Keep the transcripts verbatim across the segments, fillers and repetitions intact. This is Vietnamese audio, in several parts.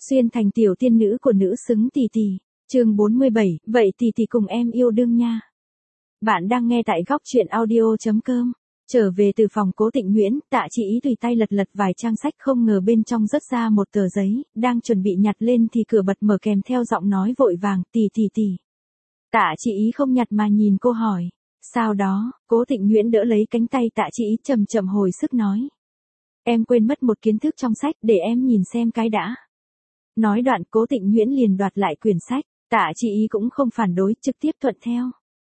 Xuyên thành tiểu tiên nữ của nữ xứng tỷ tỷ. Chương bốn mươi bảy, vậy tỷ tỷ cùng em yêu đương nha. Bạn đang nghe tại góc truyện audio chấm com. Trở về từ phòng Cố Tịnh Nguyễn, Tạ Chị Ý tùy tay lật lật vài trang sách, không ngờ bên trong rớt ra một tờ giấy, đang chuẩn bị nhặt lên thì cửa bật mở kèm theo giọng nói vội vàng, tỷ tỷ tỷ. Tạ Chị Ý không nhặt mà nhìn cô hỏi. Sau đó, Cố Tịnh Nguyễn đỡ lấy cánh tay Tạ Chị Ý chậm chậm hồi sức nói. Em quên mất một kiến thức trong sách, để em nhìn xem cái đã. Nói đoạn Cố Tịnh Nguyễn liền đoạt lại quyển sách, Tạ Chị Ý cũng không phản đối, trực tiếp thuận theo.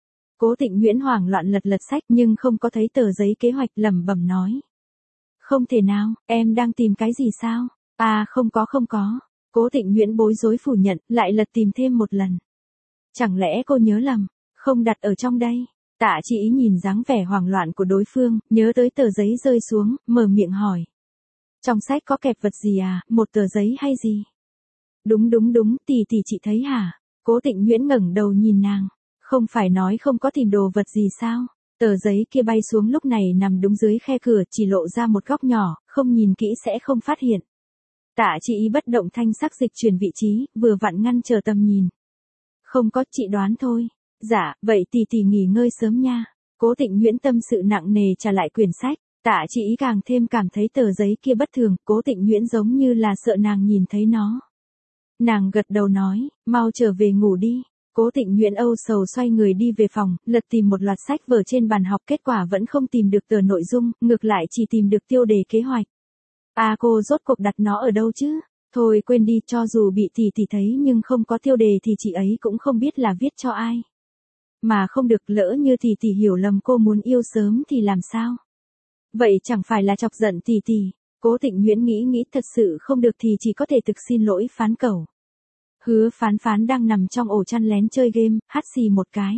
Cố Tịnh Nguyễn hoảng loạn lật lật sách nhưng không có thấy tờ giấy kế hoạch, lẩm bẩm nói. Không thể nào, em đang tìm cái gì sao? À không có không có. Cố Tịnh Nguyễn bối rối phủ nhận, lại lật tìm thêm một lần. Chẳng lẽ cô nhớ lầm, không đặt ở trong đây? Tạ Chị Ý nhìn dáng vẻ hoảng loạn của đối phương, nhớ tới tờ giấy rơi xuống, mở miệng hỏi. Trong sách có kẹp vật gì à, một tờ giấy hay gì? Đúng đúng đúng, tỷ tỷ chị thấy hả? Cố Tịnh Nguyễn ngẩng đầu nhìn nàng. Không phải nói không có tìm đồ vật gì sao? Tờ giấy kia bay xuống lúc này nằm đúng dưới khe cửa, chỉ lộ ra một góc nhỏ, không nhìn kỹ sẽ không phát hiện. Tạ Chị Ý bất động thanh sắc dịch chuyển vị trí, vừa vặn ngăn trở tầm nhìn. Không có, chị đoán thôi. Dạ, vậy tỷ tỷ nghỉ ngơi sớm nha. Cố Tịnh Nguyễn tâm sự nặng nề trả lại quyển sách. Tạ Chị Ý càng thêm cảm thấy tờ giấy kia bất thường, Cố Tịnh Nguyễn giống như là sợ nàng nhìn thấy nó. Nàng gật đầu nói, mau trở về ngủ đi. Cố Tịnh Nguyễn âu sầu xoay người đi về phòng, lật tìm một loạt sách vở trên bàn học, kết quả vẫn không tìm được tờ nội dung, ngược lại chỉ tìm được tiêu đề kế hoạch. À cô rốt cuộc đặt nó ở đâu chứ? Thôi quên đi, cho dù bị tỷ tỷ thấy nhưng không có tiêu đề thì chị ấy cũng không biết là viết cho ai. Mà không được, lỡ như tỷ tỷ hiểu lầm cô muốn yêu sớm thì làm sao? Vậy chẳng phải là chọc giận tỷ tỷ. Cố Tịnh Nguyễn nghĩ nghĩ thật sự không được thì chỉ có thể thực xin lỗi Phán Cẩu. Hứa Phán Phán đang nằm trong ổ chăn lén chơi game, hắt xì một cái.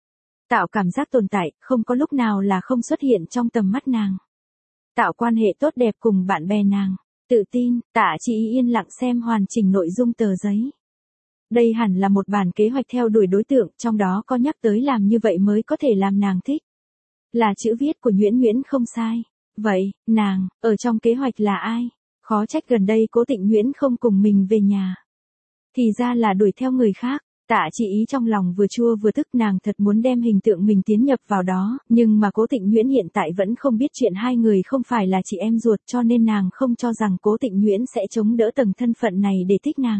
Tạo cảm giác tồn tại, không có lúc nào là không xuất hiện trong tầm mắt nàng. Tạo quan hệ tốt đẹp cùng bạn bè nàng. Tự tin, Tạ Chị Ý yên lặng xem hoàn chỉnh nội dung tờ giấy. Đây hẳn là một bản kế hoạch theo đuổi đối tượng, trong đó có nhắc tới làm như vậy mới có thể làm nàng thích. Là chữ viết của Nguyễn Nguyễn không sai. Vậy, nàng, ở trong kế hoạch là ai? Khó trách gần đây Cố Tịnh Nguyễn không cùng mình về nhà. Thì ra là đuổi theo người khác. Tạ Chị Ý trong lòng vừa chua vừa tức, nàng thật muốn đem hình tượng mình tiến nhập vào đó, nhưng mà Cố Tịnh Nguyễn hiện tại vẫn không biết chuyện hai người không phải là chị em ruột, cho nên nàng không cho rằng Cố Tịnh Nguyễn sẽ chống đỡ tầng thân phận này để thích nàng.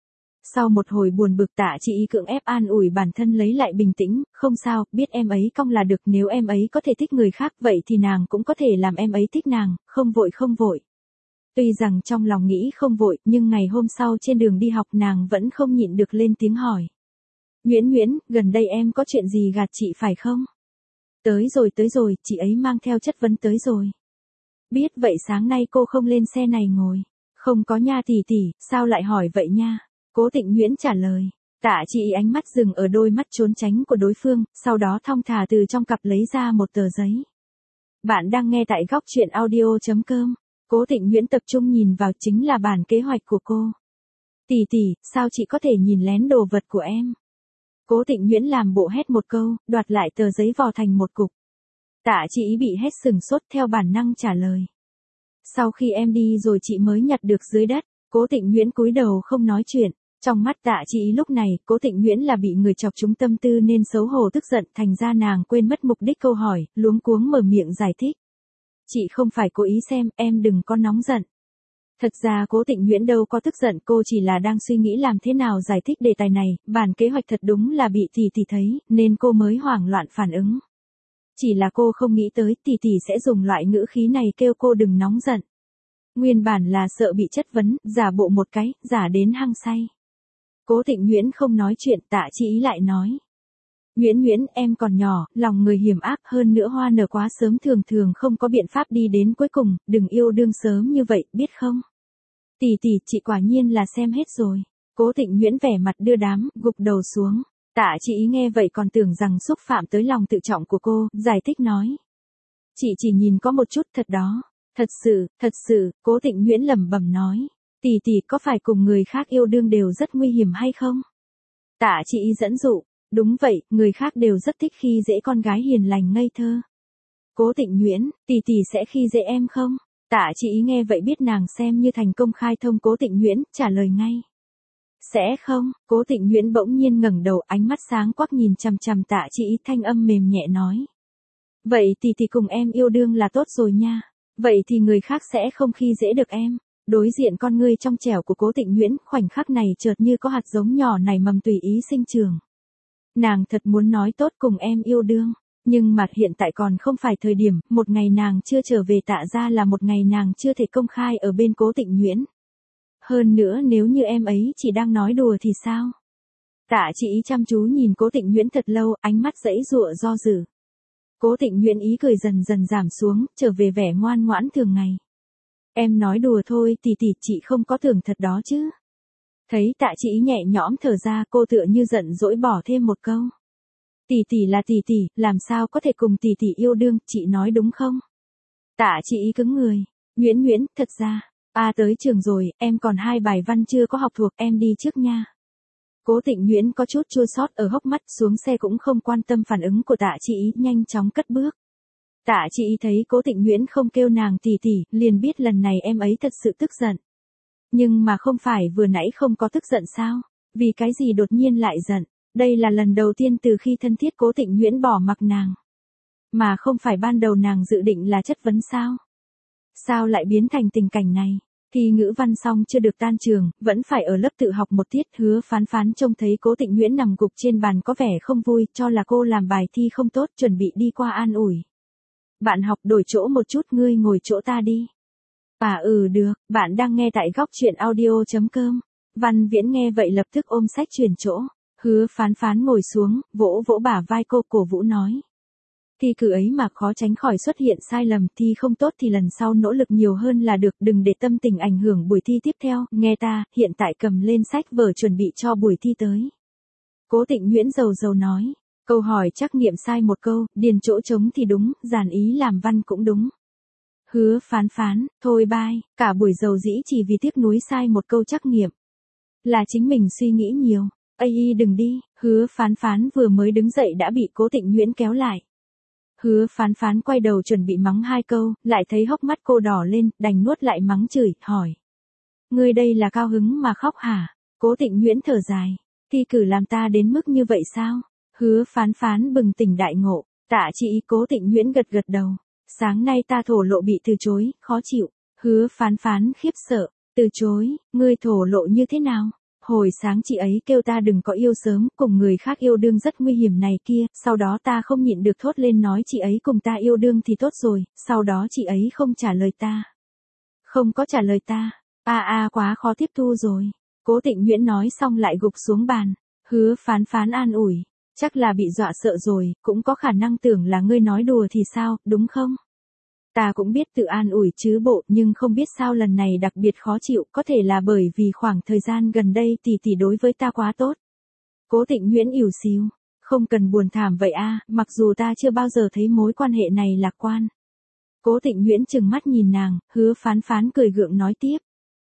Sau một hồi buồn bực, Tạ Chị Ý cưỡng ép an ủi bản thân lấy lại bình tĩnh, không sao, biết em ấy cong là được, nếu em ấy có thể thích người khác vậy thì nàng cũng có thể làm em ấy thích nàng, không vội không vội. Tuy rằng trong lòng nghĩ không vội, nhưng ngày hôm sau trên đường đi học nàng vẫn không nhịn được lên tiếng hỏi. Nguyễn Nguyễn, gần đây em có chuyện gì gạt chị phải không? Tới rồi tới rồi, chị ấy mang theo chất vấn tới rồi. Biết vậy sáng nay cô không lên xe này ngồi. Không có nha tỷ tỷ, sao lại hỏi vậy nha? Cố Tịnh Nguyễn trả lời. Tạ Chị Ý ánh mắt dừng ở đôi mắt trốn tránh của đối phương, sau đó thong thả từ trong cặp lấy ra một tờ giấy. Bạn đang nghe tại góc truyện audio chấm com. Cố Tịnh Nguyễn tập trung nhìn vào, chính là bản kế hoạch của cô. Tỷ tỷ, sao chị có thể nhìn lén đồ vật của em? Cố Tịnh Nguyễn làm bộ hét một câu, đoạt lại tờ giấy vò thành một cục. Tạ Chị Ý bị hét sừng sốt, theo bản năng trả lời. Sau khi em đi rồi chị mới nhặt được dưới đất. Cố Tịnh Nguyễn cúi đầu không nói chuyện. Trong mắt Tạ Chị Ý lúc này, Cố Tịnh Nguyễn là bị người chọc trúng tâm tư nên xấu hổ tức giận, thành ra nàng quên mất mục đích câu hỏi, luống cuống mở miệng giải thích. Chị không phải cố ý xem, em đừng có nóng giận. Thật ra Cố Tịnh Nguyễn đâu có tức giận, cô chỉ là đang suy nghĩ làm thế nào giải thích đề tài này, bản kế hoạch thật đúng là bị tỷ tỷ thấy, nên cô mới hoảng loạn phản ứng. Chỉ là cô không nghĩ tới tỷ tỷ sẽ dùng loại ngữ khí này kêu cô đừng nóng giận. Nguyên bản là sợ bị chất vấn, giả bộ một cái, giả đến hăng say. Cố Tịnh Nguyễn không nói chuyện, Tạ Chị Ý lại nói. Nguyễn Nguyễn, em còn nhỏ, lòng người hiểm ác, hơn nữa hoa nở quá sớm thường thường không có biện pháp đi đến cuối cùng, đừng yêu đương sớm như vậy, biết không? Tỷ tỷ, chị quả nhiên là xem hết rồi. Cố Tịnh Nguyễn vẻ mặt đưa đám, gục đầu xuống. Tạ Chị Ý nghe vậy còn tưởng rằng xúc phạm tới lòng tự trọng của cô, giải thích nói. Chị chỉ nhìn có một chút thật đó. Thật sự, thật sự, Cố Tịnh Nguyễn lẩm bẩm nói. Tỷ tỷ, có phải cùng người khác yêu đương đều rất nguy hiểm hay không? Tạ Chị Ý dẫn dụ. Đúng vậy, người khác đều rất thích khi dễ con gái hiền lành ngây thơ. Cố Tịnh Nguyễn, tỷ tỷ sẽ khi dễ em không? Tạ Chỉ Ý nghe vậy biết nàng xem như thành công khai thông Cố Tịnh Nhuyễn, trả lời ngay. Sẽ không, Cố Tịnh Nhuyễn bỗng nhiên ngẩng đầu, ánh mắt sáng quắc nhìn chằm chằm Tạ Chỉ Ý, thanh âm mềm nhẹ nói. Vậy tỷ tỷ cùng em yêu đương là tốt rồi nha. Vậy thì người khác sẽ không khi dễ được em. Đối diện con ngươi trong trẻo của Cố Tịnh Nhuyễn, khoảnh khắc này chợt như có hạt giống nhỏ nảy mầm tùy ý sinh trưởng. Nàng thật muốn nói tốt cùng em yêu đương, nhưng mà hiện tại còn không phải thời điểm, một ngày nàng chưa trở về Tạ gia là một ngày nàng chưa thể công khai ở bên Cố Tịnh Nhuyễn. Hơn nữa nếu như em ấy chỉ đang nói đùa thì sao? Tạ Chỉ Ý chăm chú nhìn Cố Tịnh Nhuyễn thật lâu, ánh mắt giãy giụa do dự. Cố Tịnh Nhuyễn ý cười dần dần giảm xuống, trở về vẻ ngoan ngoãn thường ngày. Em nói đùa thôi, tỷ tỷ, chị không có tưởng thật đó chứ. Thấy Tạ Chỉ Ý nhẹ nhõm thở ra, cô tựa như giận dỗi bỏ thêm một câu. Tỷ tỷ là tỷ tỷ, làm sao có thể cùng tỷ tỷ yêu đương, chị nói đúng không? Tạ Chỉ Ý cứng người. Nhuyễn Nhuyễn, thật ra, a tới trường rồi, em còn hai bài văn chưa có học thuộc, em đi trước nha. Cố Tịnh Nhuyễn có chút chua xót ở hốc mắt, xuống xe cũng không quan tâm phản ứng của Tạ Chỉ Ý, nhanh chóng cất bước. Tạ Chỉ Ý thấy Cố Tịnh Nhuyễn không kêu nàng tỷ tỷ, liền biết lần này em ấy thật sự tức giận. Nhưng mà không phải vừa nãy không có tức giận sao? Vì cái gì đột nhiên lại giận? Đây là lần đầu tiên từ khi thân thiết Cố Tịnh Nhuyễn bỏ mặc nàng. Mà không phải ban đầu nàng dự định là chất vấn sao? Sao lại biến thành tình cảnh này? Thi ngữ văn xong chưa được tan trường, vẫn phải ở lớp tự học một tiết. Hứa Phán Phán trông thấy Cố Tịnh Nhuyễn nằm gục trên bàn có vẻ không vui, cho là cô làm bài thi không tốt, chuẩn bị đi qua an ủi. Bạn học đổi chỗ một chút, ngươi ngồi chỗ ta đi. À ừ được, bạn đang nghe tại góc truyện audio.com. Văn Viễn nghe vậy lập tức ôm sách chuyển chỗ. Hứa Phán Phán ngồi xuống, vỗ vỗ bả vai cô, cổ vũ nói. Thi cử ấy mà khó tránh khỏi xuất hiện sai lầm, thi không tốt thì lần sau nỗ lực nhiều hơn là được, đừng để tâm tình ảnh hưởng buổi thi tiếp theo, nghe ta, hiện tại cầm lên sách vở chuẩn bị cho buổi thi tới. Cố Tịnh Nhuyễn dầu dầu nói, câu hỏi trắc nghiệm sai một câu, điền chỗ trống thì đúng, dàn ý làm văn cũng đúng. Hứa Phán Phán, thôi bye, cả buổi dầu dĩ chỉ vì tiếc nuối sai một câu trắc nghiệm. Là chính mình suy nghĩ nhiều, ây đừng đi, Hứa Phán Phán vừa mới đứng dậy đã bị Cố Tịnh Nhuyễn kéo lại. Hứa Phán Phán quay đầu chuẩn bị mắng hai câu, lại thấy hốc mắt cô đỏ lên, đành nuốt lại mắng chửi, hỏi. Ngươi đây là cao hứng mà khóc hả? Cố Tịnh Nhuyễn thở dài. Thi cử làm ta đến mức như vậy sao? Hứa Phán Phán bừng tỉnh đại ngộ. Tạ Chỉ Ý. Cố Tịnh Nhuyễn gật gật đầu. Sáng nay ta thổ lộ bị từ chối, khó chịu. Hứa Phán Phán khiếp sợ. Từ chối, ngươi thổ lộ như thế nào? Hồi sáng chị ấy kêu ta đừng có yêu sớm, cùng người khác yêu đương rất nguy hiểm này kia, sau đó ta không nhịn được thốt lên nói chị ấy cùng ta yêu đương thì tốt rồi, sau đó chị ấy không trả lời ta. Không có trả lời ta, a a quá khó tiếp thu rồi. Cố Tịnh Nhuyễn nói xong lại gục xuống bàn. Hứa Phán Phán an ủi, chắc là bị dọa sợ rồi, cũng có khả năng tưởng là ngươi nói đùa thì sao, đúng không? Ta cũng biết tự an ủi chứ bộ, nhưng không biết sao lần này đặc biệt khó chịu, có thể là bởi vì khoảng thời gian gần đây tỷ tỷ đối với ta quá tốt. Cố Tịnh Nhuyễn ỉu xìu, không cần buồn thảm vậy a, mặc dù ta chưa bao giờ thấy mối quan hệ này lạc quan. Cố Tịnh Nhuyễn trừng mắt nhìn nàng, Hứa Phán Phán cười gượng nói tiếp.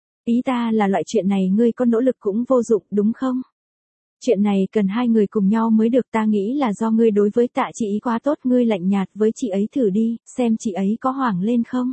Ý ta là loại chuyện này ngươi có nỗ lực cũng vô dụng, đúng không? Chuyện này cần hai người cùng nhau mới được, ta nghĩ là do ngươi đối với Tạ Chỉ Ý quá tốt, ngươi lạnh nhạt với chị ấy thử đi, xem chị ấy có hoảng lên không.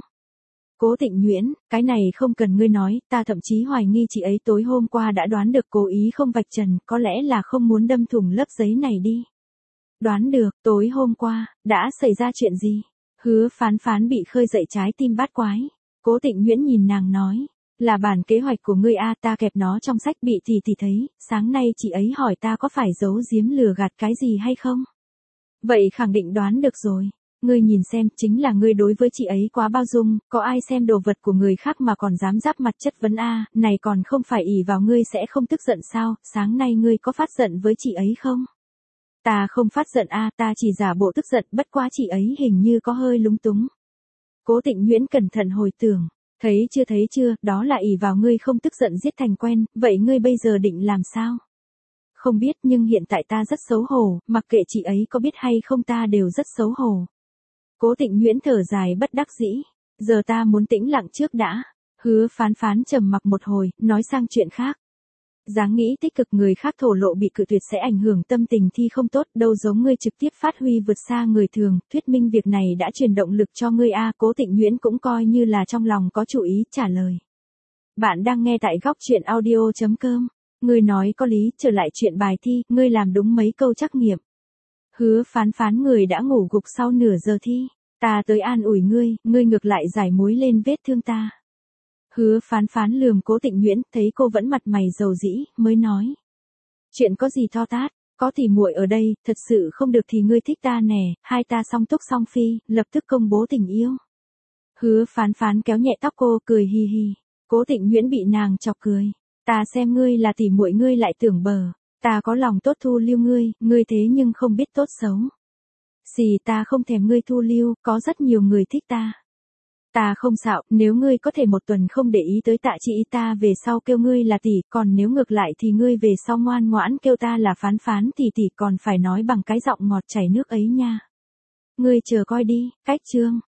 Cố Tịnh Nhuyễn, cái này không cần ngươi nói, ta thậm chí hoài nghi chị ấy tối hôm qua đã đoán được cố ý không vạch trần, có lẽ là không muốn đâm thủng lớp giấy này đi. Đoán được, tối hôm qua, đã xảy ra chuyện gì? Hứa Phán Phán bị khơi dậy trái tim bát quái. Cố Tịnh Nhuyễn nhìn nàng nói. Là bản kế hoạch của ngươi a, ta kẹp nó trong sách bị tỷ tỷ thấy, sáng nay chị ấy hỏi ta có phải giấu giếm lừa gạt cái gì hay không? Vậy khẳng định đoán được rồi. Ngươi nhìn xem, chính là ngươi đối với chị ấy quá bao dung, có ai xem đồ vật của người khác mà còn dám giáp mặt chất vấn a, này còn không phải ỷ vào ngươi sẽ không tức giận sao, sáng nay ngươi có phát giận với chị ấy không? Ta không phát giận a, ta chỉ giả bộ tức giận, bất quá chị ấy hình như có hơi lúng túng. Cố Tịnh Nhuyễn cẩn thận hồi tưởng. Thấy chưa thấy chưa, đó là ỷ vào ngươi không tức giận giết thành quen, vậy ngươi bây giờ định làm sao? Không biết, nhưng hiện tại ta rất xấu hổ, mặc kệ chị ấy có biết hay không ta đều rất xấu hổ. Cố Tịnh Nhuyễn thở dài bất đắc dĩ, giờ ta muốn tĩnh lặng trước đã. Hứa Phán Phán trầm mặc một hồi, nói sang chuyện khác. Dáng nghĩ tích cực người khác thổ lộ bị cự tuyệt sẽ ảnh hưởng tâm tình thi không tốt, đâu giống ngươi trực tiếp phát huy vượt xa người thường, thuyết minh việc này đã truyền động lực cho ngươi a. Cố Tịnh Nguyễn cũng coi như là trong lòng có chủ ý trả lời. Bạn đang nghe tại góc truyện audio chấm com. Ngươi nói có lý, trở lại chuyện bài thi, ngươi làm đúng mấy câu trắc nghiệm. Hứa Phán Phán người đã ngủ gục sau nửa giờ thi. Ta tới an ủi ngươi, ngươi ngược lại giải muối lên vết thương ta. Hứa Phán Phán lườm Cố Tịnh Nguyễn, thấy cô vẫn mặt mày dầu dĩ, mới nói. Chuyện có gì to tát, có tỷ muội ở đây, thật sự không được thì ngươi thích ta nè, hai ta song túc song phi, lập tức công bố tình yêu. Hứa Phán Phán kéo nhẹ tóc cô, cười hi hi. Cố Tịnh Nguyễn bị nàng chọc cười. Ta xem ngươi là tỷ muội ngươi lại tưởng bờ, ta có lòng tốt thu lưu ngươi, ngươi thế nhưng không biết tốt xấu. Xì ta không thèm ngươi thu lưu, có rất nhiều người thích ta. Ta không xạo, nếu ngươi có thể một tuần không để ý tới Tạ Chị ta về sau kêu ngươi là tỷ, còn nếu ngược lại thì ngươi về sau ngoan ngoãn kêu ta là Phán Phán thì tỷ còn phải nói bằng cái giọng ngọt chảy nước ấy nha. Ngươi chờ coi đi, cách chương.